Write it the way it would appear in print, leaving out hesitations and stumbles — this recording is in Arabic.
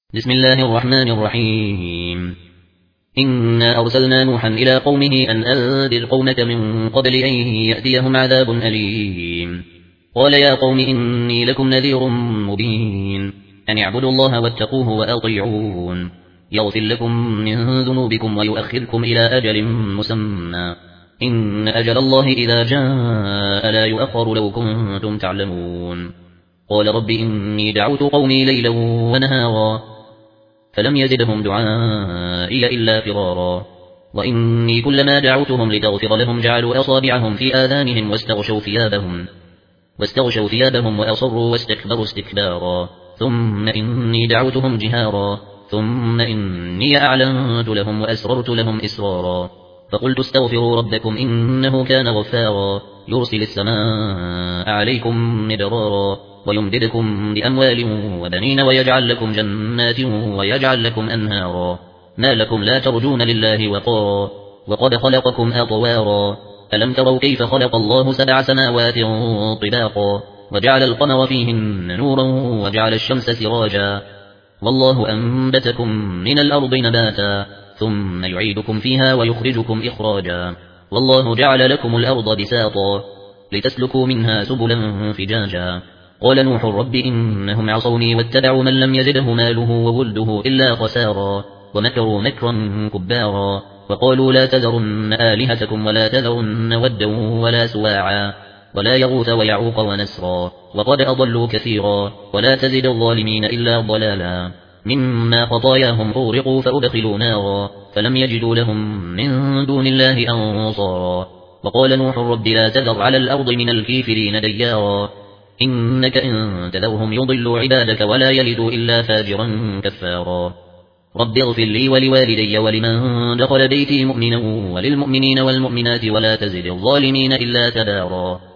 بسم الله الرحمن الرحيم. إنا أرسلنا نوحا إلى قومه أن أنذر قومك من قبل أن يأتيهم عذاب أليم. قال يا قوم إني لكم نذير مبين أن اعبدوا الله واتقوه وأطيعون يغفر لكم من ذنوبكم ويؤخركم إلى أجل مسمى إن أجل الله إذا جاء لا يؤخر لو كنتم تعلمون. قال رب إني دعوت قومي ليلا ونهارا فلم يزدهم دعائي إلا فرارا وإني كلما دعوتهم لتغفر لهم جعلوا أصابعهم في آذانهم واستغشوا ثيابهم وأصروا واستكبروا استكبارا ثم إني دعوتهم جهارا ثم إني أعلنت لهم وأسررت لهم إسرارا فقلت استغفروا ربكم إنه كان غفارا يرسل السماء عليكم مدرارا ويمددكم بأموال وبنين ويجعل لكم جنات ويجعل لكم أنهارا ما لكم لا ترجون لله وقارا وقد خلقكم أطوارا ألم تروا كيف خلق الله 7 سماوات طباقا وجعل القمر فيهن نورا وجعل الشمس سراجا والله أنبتكم من الأرض نباتا ثم يعيدكم فيها ويخرجكم إخراجا والله جعل لكم الأرض بساطا لتسلكوا منها سبلا فجاجا قال نوح رب إنهم عصوني واتبعوا من لم يزده ماله وولده إلا خسارا ومكروا مكرا كبارا وقالوا لا تذرن آلهتكم ولا تذرن ودا ولا سواعا ولا يغوث ويعوق ونسرا وقد أضلوا كثيرا ولا تزد الظالمين إلا ضلالا مما خطاياهم أغرقوا فأدخلوا نارا فلم يجدوا لهم من دون الله أنصارا وقال نوح رب لا تذر على الأرض من الكافرين ديارا إنك إن تذرهم يضلوا عبادك ولا يلدوا إلا فاجرا كفارا رب اغفر لي ولوالدي ولمن دخل بيتي مؤمنا وللمؤمنين والمؤمنات ولا تزد الظالمين إلا تبارا